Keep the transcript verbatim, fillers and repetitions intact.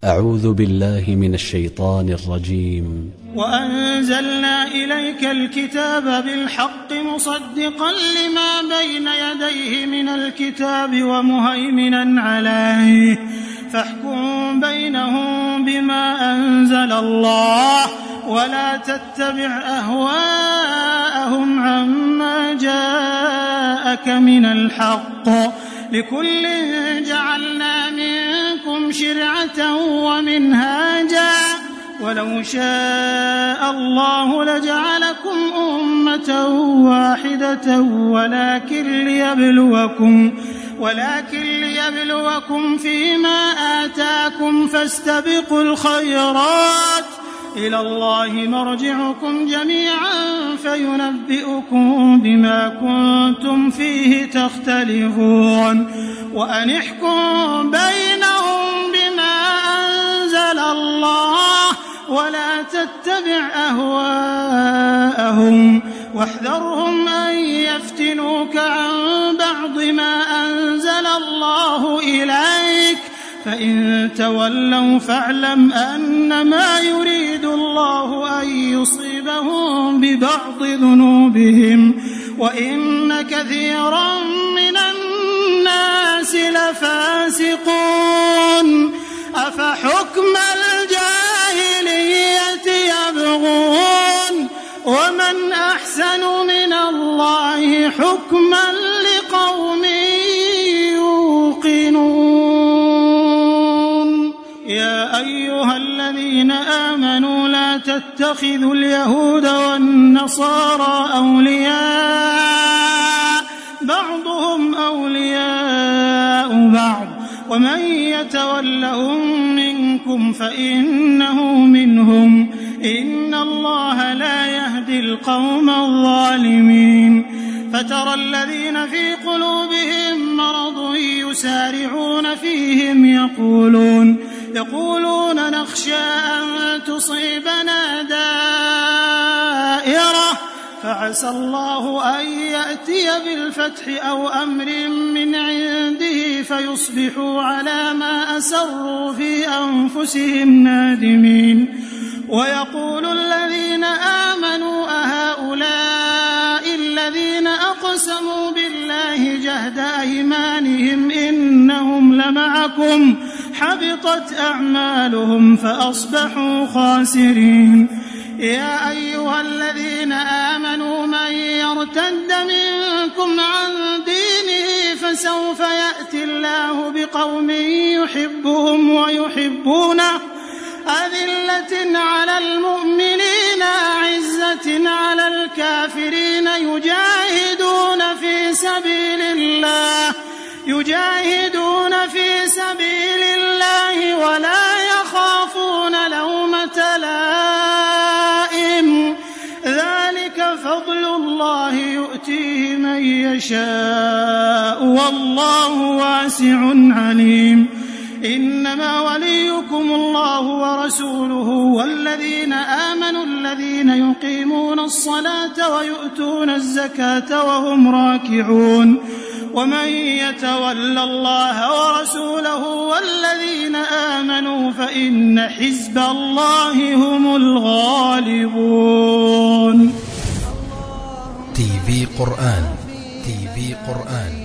أعوذ بالله من الشيطان الرجيم. وأنزلنا إليك الكتاب بالحق مصدقا لما بين يديه من الكتاب ومهيمنا عليه فاحكم بينهم بما أنزل الله ولا تتبع أهواءهم عما جاءك من الحق لكل جعلنا منكم شرعة ومنهاجا ولو شاء الله لجعلكم أمة واحدة ولكن ليبلوكم ولكن ليبلوكم فيما آتاكم فاستبقوا الخيرات إلى الله مرجعكم جميعا فينبئكم بما كنتم فيه تختلفون وأن احكم بينهم بما أنزل الله ولا تتبع أهواءهم واحذرهم أن يفتنوك عن بعض ما أنزل الله إليك فإن تولوا فاعلم أنما يريد الله أن يصيبهم ببعض ذنوبهم وإن كثيرا من الناس لفاسقون أفحكم الجاهلية يبغون ومن أحسن من الله حكما لقوم يوقنون. يا أيها الذين آمنوا لا تتخذوا اليهود والنصارى أولياء بعضهم أولياء بعض ومن يتولهم منكم فإنه منهم إن الله لا يهدي القوم الظالمين. فترى الذين في قلوبهم مرض يسارعون فيهم يقولون يقولون نخشى أن تصيبنا دائرة فعسى الله أن يأتي بالفتح أو أمر من عنده فيصبحوا على ما أسروا في أنفسهم نادمين. ويقول الذين آمنوا أهؤلاء الذين أقسموا بالله جهد أيمانهم إنهم لمعكم حبطت أعمالهم فأصبحوا خاسرين. يا أيها الذين آمنوا من يرتد منكم عن دينه فسوف يأتي الله بقوم يحبهم ويحبونه أذلة على المؤمنين أعزة على الكافرين يجاهدون في سبيل الله يجاهدون في سبيل الله ولا يخافون لومة لائم ذلك فضل الله يؤتيه من يشاء والله واسع عليم. إنما وليكم الله ورسوله والذين آمنوا الذين يقيمون الصلاة ويؤتون الزكاة وهم راكعون ومن يتول الله ورسوله والذين آمنوا فإن حزب الله هم الغالبون. تي في قرآن تي في قرآن